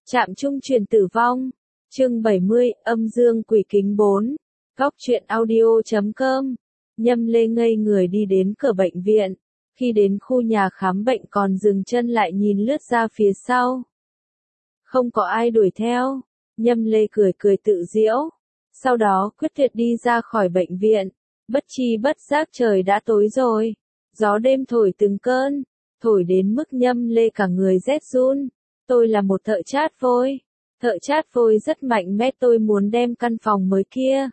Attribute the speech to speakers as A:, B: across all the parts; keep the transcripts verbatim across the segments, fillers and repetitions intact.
A: Trạm trung truyền tử vong. Chương bảy mươi, âm dương quỷ kính bốn. Góc truyện audio chấm com. Nhâm Lê ngây người đi đến cửa bệnh viện. Khi đến khu nhà khám bệnh còn dừng chân lại nhìn lướt ra phía sau. Không có ai đuổi theo. Nhâm Lê cười cười tự giễu. Sau đó quyết tuyệt đi ra khỏi bệnh viện. Bất chi bất giác trời đã tối rồi. Gió đêm thổi từng cơn. Thổi đến mức Nhâm Lê cả người rét run. Tôi là một thợ chát vôi. Thợ chát vôi rất mạnh mẽ, tôi muốn đem căn phòng mới kia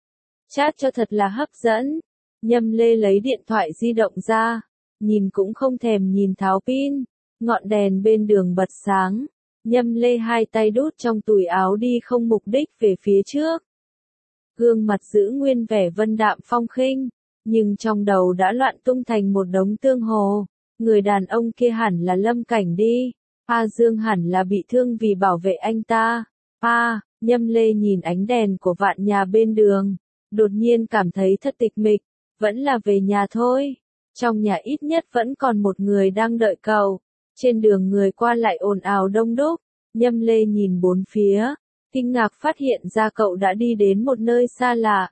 A: chát cho thật là hấp dẫn. Nhâm Lê lấy điện thoại di động ra. Nhìn cũng không thèm nhìn tháo pin. Ngọn đèn bên đường bật sáng. Nhâm Lê hai tay đút trong túi áo đi không mục đích về phía trước. Gương mặt giữ nguyên vẻ vân đạm phong khinh. Nhưng trong đầu đã loạn tung thành một đống tương hồ. Người đàn ông kia hẳn là Lâm Cảnh đi. A Dương hẳn là bị thương vì bảo vệ anh ta. A, Nhâm Lê nhìn ánh đèn của vạn nhà bên đường. Đột nhiên cảm thấy thật tịch mịch. Vẫn là về nhà thôi. Trong nhà ít nhất vẫn còn một người đang đợi cậu. Trên đường người qua lại ồn ào đông đúc. Nhâm Lê nhìn bốn phía. Kinh ngạc phát hiện ra cậu đã đi đến một nơi xa lạ.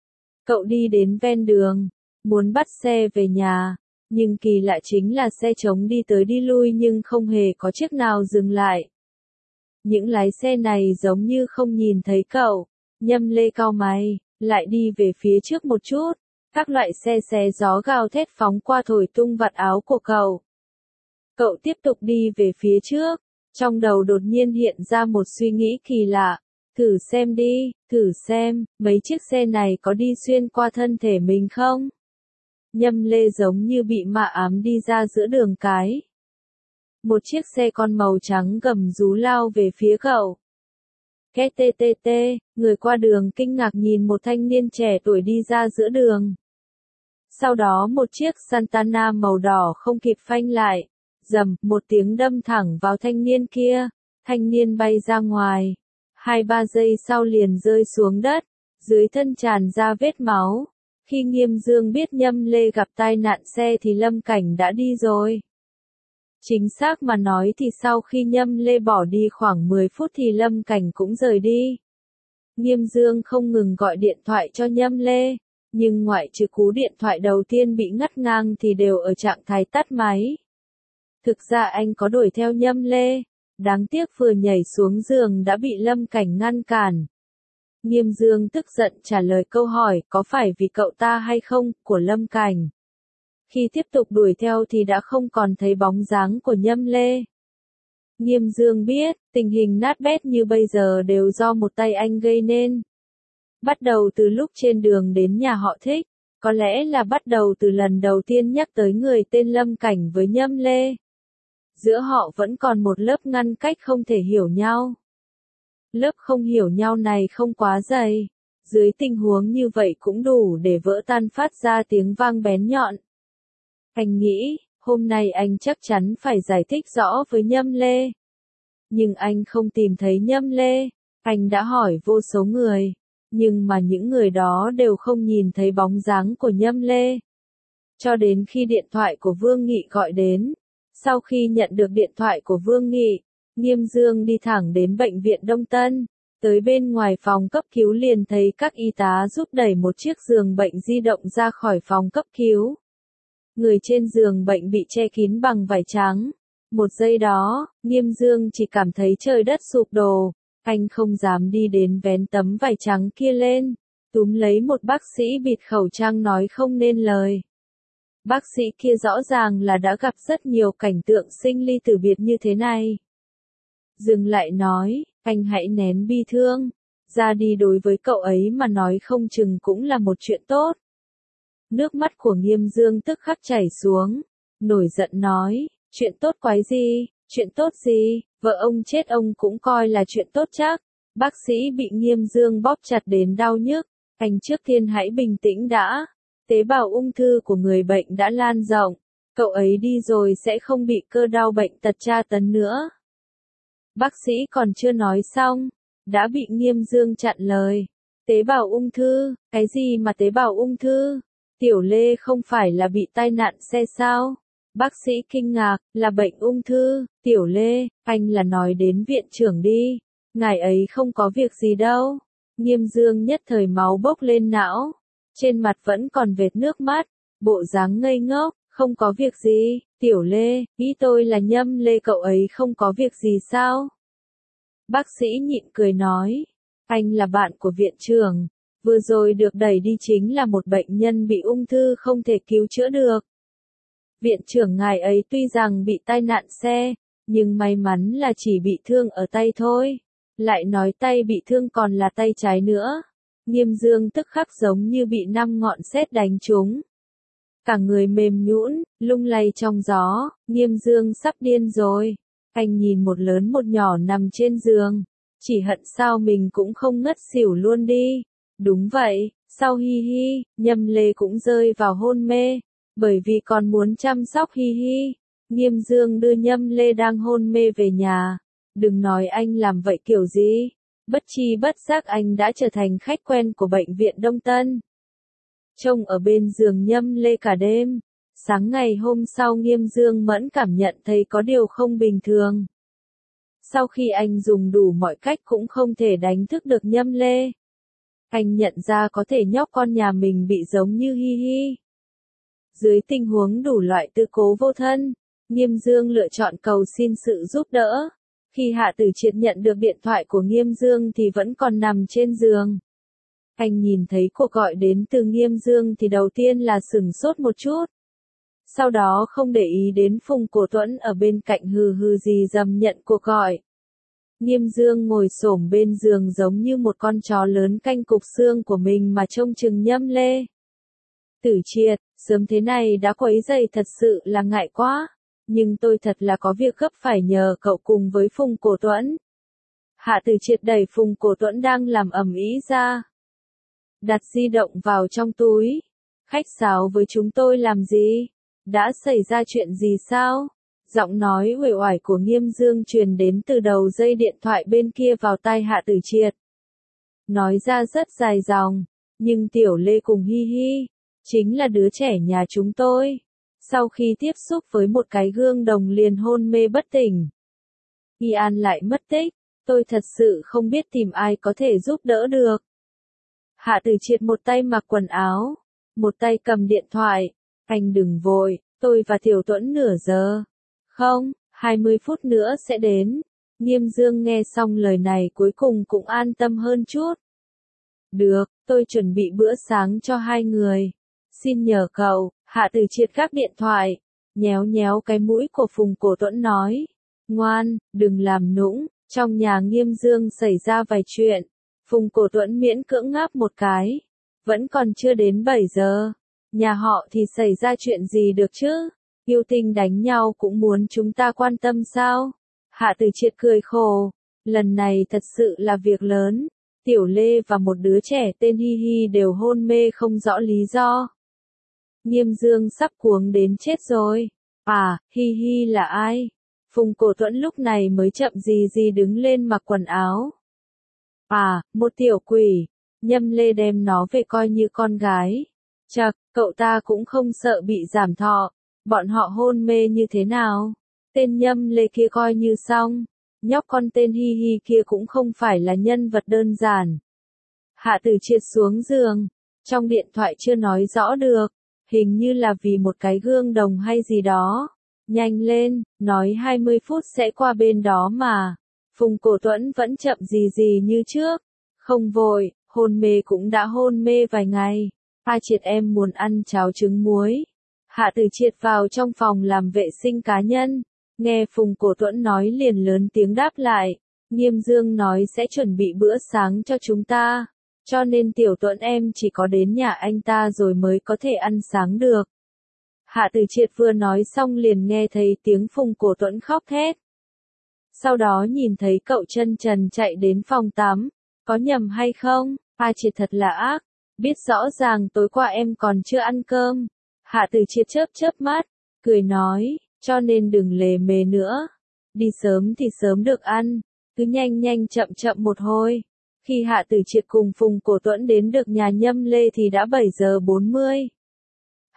A: Cậu đi đến ven đường. Muốn bắt xe về nhà. Nhưng kỳ lạ chính là xe trống đi tới đi lui nhưng không hề có chiếc nào dừng lại. Những lái xe này giống như không nhìn thấy cậu. Nhâm Lê cau mày, lại đi về phía trước một chút. Các loại xe xé gió gào thét phóng qua thổi tung vạt áo của cậu. Cậu tiếp tục đi về phía trước. Trong đầu đột nhiên hiện ra một suy nghĩ kỳ lạ. Thử xem đi, thử xem, mấy chiếc xe này có đi xuyên qua thân thể mình không? Nhâm Lê giống như bị ma ám đi ra giữa đường cái. Một chiếc xe con màu trắng gầm rú lao về phía cậu. Két tê tê tê, người qua đường kinh ngạc nhìn một thanh niên trẻ tuổi đi ra giữa đường. Sau đó một chiếc Santana màu đỏ không kịp phanh lại. Rầm, một tiếng đâm thẳng vào thanh niên kia. Thanh niên bay ra ngoài. Hai ba giây sau liền rơi xuống đất. Dưới thân tràn ra vết máu. Khi Nghiêm Dương biết Nhâm Lê gặp tai nạn xe thì Lâm Cảnh đã đi rồi. Chính xác mà nói thì sau khi Nhâm Lê bỏ đi khoảng mười phút thì Lâm Cảnh cũng rời đi. Nghiêm Dương không ngừng gọi điện thoại cho Nhâm Lê, nhưng ngoại trừ cú điện thoại đầu tiên bị ngắt ngang thì đều ở trạng thái tắt máy. Thực ra anh có đuổi theo Nhâm Lê, đáng tiếc vừa nhảy xuống giường đã bị Lâm Cảnh ngăn cản. Nghiêm Dương tức giận trả lời câu hỏi có phải vì cậu ta hay không của Lâm Cảnh. Khi tiếp tục đuổi theo thì đã không còn thấy bóng dáng của Nhâm Lê. Nghiêm Dương biết, tình hình nát bét như bây giờ đều do một tay anh gây nên. Bắt đầu từ lúc trên đường đến nhà họ Thích, có lẽ là bắt đầu từ lần đầu tiên nhắc tới người tên Lâm Cảnh với Nhâm Lê. Giữa họ vẫn còn một lớp ngăn cách không thể hiểu nhau. Lớp không hiểu nhau này không quá dày. Dưới tình huống như vậy cũng đủ để vỡ tan phát ra tiếng vang bén nhọn. Anh nghĩ, hôm nay anh chắc chắn phải giải thích rõ với Nhâm Lê. Nhưng anh không tìm thấy Nhâm Lê. Anh đã hỏi vô số người. Nhưng mà những người đó đều không nhìn thấy bóng dáng của Nhâm Lê. Cho đến khi điện thoại của Vương Nghị gọi đến. Sau khi nhận được điện thoại của Vương Nghị, Nghiêm Dương đi thẳng đến bệnh viện Đông Tân. Tới bên ngoài phòng cấp cứu liền thấy các y tá giúp đẩy một chiếc giường bệnh di động ra khỏi phòng cấp cứu. Người trên giường bệnh bị che kín bằng vải trắng. Một giây đó, Nghiêm Dương chỉ cảm thấy trời đất sụp đổ. Anh không dám đi đến vén tấm vải trắng kia lên. Túm lấy một bác sĩ bịt khẩu trang nói không nên lời. Bác sĩ kia rõ ràng là đã gặp rất nhiều cảnh tượng sinh ly tử biệt như thế này. Dừng lại nói, anh hãy nén bi thương. Ra đi đối với cậu ấy mà nói không chừng cũng là một chuyện tốt. Nước mắt của Nghiêm Dương tức khắc chảy xuống. Nổi giận nói, chuyện tốt quái gì, chuyện tốt gì, vợ ông chết ông cũng coi là chuyện tốt chắc. Bác sĩ bị Nghiêm Dương bóp chặt đến đau nhức. Anh trước tiên hãy bình tĩnh đã. Tế bào ung thư của người bệnh đã lan rộng. Cậu ấy đi rồi sẽ không bị cơ đau bệnh tật tra tấn nữa. Bác sĩ còn chưa nói xong, đã bị Nghiêm Dương chặn lời. Tế bào ung thư, cái gì mà tế bào ung thư? Tiểu Lê không phải là bị tai nạn xe sao? Bác sĩ kinh ngạc, là bệnh ung thư, Tiểu Lê, anh là nói đến viện trưởng đi, ngài ấy không có việc gì đâu. Nghiêm Dương nhất thời máu bốc lên não, trên mặt vẫn còn vệt nước mắt, bộ dáng ngây ngốc, không có việc gì, Tiểu Lê, ý tôi là Nhâm Lê cậu ấy không có việc gì sao? Bác sĩ nhịn cười nói, anh là bạn của viện trưởng, vừa rồi được đẩy đi chính là một bệnh nhân bị ung thư không thể cứu chữa được. Viện trưởng ngài ấy tuy rằng bị tai nạn xe, nhưng may mắn là chỉ bị thương ở tay thôi. Lại nói tay bị thương còn là tay trái nữa. Nghiêm Dương tức khắc giống như bị năm ngọn sét đánh trúng. Cả người mềm nhũn, lung lay trong gió, Nghiêm Dương sắp điên rồi. Anh nhìn một lớn một nhỏ nằm trên giường, chỉ hận sao mình cũng không ngất xỉu luôn đi. Đúng vậy, sau hi hi, Nhâm Lê cũng rơi vào hôn mê, bởi vì còn muốn chăm sóc hi hi. Nghiêm Dương đưa Nhâm Lê đang hôn mê về nhà. Đừng nói anh làm vậy kiểu gì, bất chi bất giác anh đã trở thành khách quen của bệnh viện Đông Tân. Trông ở bên giường Nhâm Lê cả đêm, sáng ngày hôm sau Nghiêm Dương Mẫn cảm nhận thấy có điều không bình thường. Sau khi anh dùng đủ mọi cách cũng không thể đánh thức được Nhâm Lê. Anh nhận ra có thể nhóc con nhà mình bị giống như hi hi. Dưới tình huống đủ loại tư cố vô thân, Nghiêm Dương lựa chọn cầu xin sự giúp đỡ. Khi Hạ Tử Triệt nhận được điện thoại của Nghiêm Dương thì vẫn còn nằm trên giường. Anh nhìn thấy cuộc gọi đến từ Nghiêm Dương thì đầu tiên là sửng sốt một chút. Sau đó không để ý đến Phùng Cổ Tuẫn ở bên cạnh hừ hừ gì dầm nhận cuộc gọi. Nghiêm Dương ngồi xổm bên giường giống như một con chó lớn canh cục xương của mình mà trông chừng Nhâm Lê. Tử Triệt, sớm thế này đã quấy rầy thật sự là ngại quá. Nhưng tôi thật là có việc gấp phải nhờ cậu cùng với Phùng Cổ Tuẫn. Hạ Tử Triệt đẩy Phùng Cổ Tuẫn đang làm ầm ĩ ra. Đặt di động vào trong túi. Khách sáo với chúng tôi làm gì? Đã xảy ra chuyện gì sao? Giọng nói uể oải của Nghiêm Dương truyền đến từ đầu dây điện thoại bên kia vào tai Hạ Tử Triệt. Nói ra rất dài dòng, nhưng Tiểu Lê cùng hi hi, chính là đứa trẻ nhà chúng tôi. Sau khi tiếp xúc với một cái gương đồng liền hôn mê bất tỉnh. Y An lại mất tích, tôi thật sự không biết tìm ai có thể giúp đỡ được. Hạ Tử Triệt một tay mặc quần áo, một tay cầm điện thoại. Anh đừng vội, tôi và Tiểu Tuẫn nửa giờ. Không, hai mươi phút nữa sẽ đến. Nghiêm Dương nghe xong lời này cuối cùng cũng an tâm hơn chút. Được, tôi chuẩn bị bữa sáng cho hai người. Xin nhờ cậu. Hạ Tử Triệt gác điện thoại, nhéo nhéo cái mũi của Phùng Cổ Tuẫn nói. Ngoan, đừng làm nũng, trong nhà Nghiêm Dương xảy ra vài chuyện. Phùng Cổ Tuẫn miễn cưỡng ngáp một cái. Vẫn còn chưa đến bảy giờ. Nhà họ thì xảy ra chuyện gì được chứ? Yêu tinh đánh nhau cũng muốn chúng ta quan tâm sao? Hạ Tử Triệt cười khổ. Lần này thật sự là việc lớn. Tiểu Lê và một đứa trẻ tên Hi Hi đều hôn mê không rõ lý do. Nghiêm Dương sắp cuống đến chết rồi. À, Hi Hi là ai? Phùng Cổ Tuẫn lúc này mới chậm gì gì đứng lên mặc quần áo. À, một tiểu quỷ. Nhâm Lê đem nó về coi như con gái. Chậc, cậu ta cũng không sợ bị giảm thọ. Bọn họ hôn mê như thế nào? Tên Nhâm Lê kia coi như xong. Nhóc con tên Hi Hi kia cũng không phải là nhân vật đơn giản. Hạ Tử Triệt xuống giường. Trong điện thoại chưa nói rõ được. Hình như là vì một cái gương đồng hay gì đó. Nhanh lên, nói hai mươi phút sẽ qua bên đó mà. Phùng Cổ Tuẫn vẫn chậm gì gì như trước. Không vội, hôn mê cũng đã hôn mê vài ngày. A Triệt em muốn ăn cháo trứng muối. Hạ Tử Triệt vào trong phòng làm vệ sinh cá nhân. Nghe Phùng Cổ Tuẫn nói liền lớn tiếng đáp lại. Nghiêm Dương nói sẽ chuẩn bị bữa sáng cho chúng ta. Cho nên Tiểu Tuẫn em chỉ có đến nhà anh ta rồi mới có thể ăn sáng được. Hạ Tử Triệt vừa nói xong liền nghe thấy tiếng Phùng Cổ Tuẫn khóc thét. Sau đó nhìn thấy cậu chân trần chạy đến phòng tắm. Có nhầm hay không? A Triệt thật là ác. Biết rõ ràng tối qua em còn chưa ăn cơm. Hạ Tử Triệt chớp chớp mắt, cười nói, cho nên đừng lề mề nữa. Đi sớm thì sớm được ăn, cứ nhanh nhanh chậm chậm một hồi. Khi Hạ Tử Triệt cùng Phùng Cổ Tuẫn đến được nhà Nhâm Lê thì đã bảy giờ bốn mươi.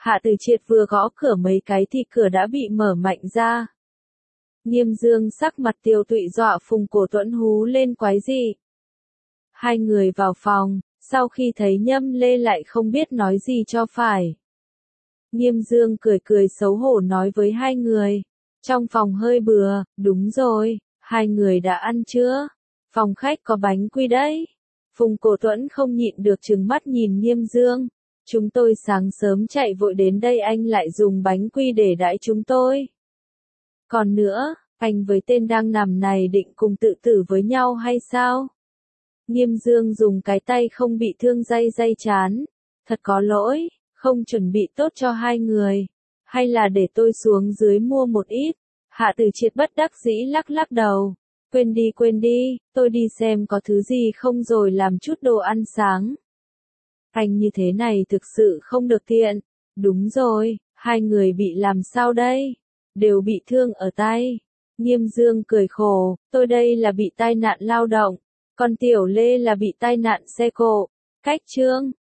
A: Hạ Từ Triệt vừa gõ cửa mấy cái thì cửa đã bị mở mạnh ra. Nghiêm Dương sắc mặt tiêu tụy dọa Phùng Cổ Tuẫn hú lên quái gì. Hai người vào phòng, sau khi thấy Nhâm Lê lại không biết nói gì cho phải. Nghiêm Dương cười cười xấu hổ nói với hai người. Trong phòng hơi bừa, đúng rồi, hai người đã ăn chưa? Phòng khách có bánh quy đấy. Phùng Cổ Tuẫn không nhịn được trừng mắt nhìn Nghiêm Dương. Chúng tôi sáng sớm chạy vội đến đây anh lại dùng bánh quy để đãi chúng tôi. Còn nữa, anh với tên đang nằm này định cùng tự tử với nhau hay sao? Nghiêm Dương dùng cái tay không bị thương day day chán. Thật có lỗi, không chuẩn bị tốt cho hai người. Hay là để tôi xuống dưới mua một ít. Hạ Từ Triệt bất đắc dĩ lắc lắc đầu. Quên đi quên đi, tôi đi xem có thứ gì không rồi làm chút đồ ăn sáng. Anh như thế này thực sự không được tiện. Đúng rồi, hai người bị làm sao đây? Đều bị thương ở tay. Nghiêm Dương cười khổ, tôi đây là bị tai nạn lao động. Còn Tiểu Lê là bị tai nạn xe cộ. Cách chương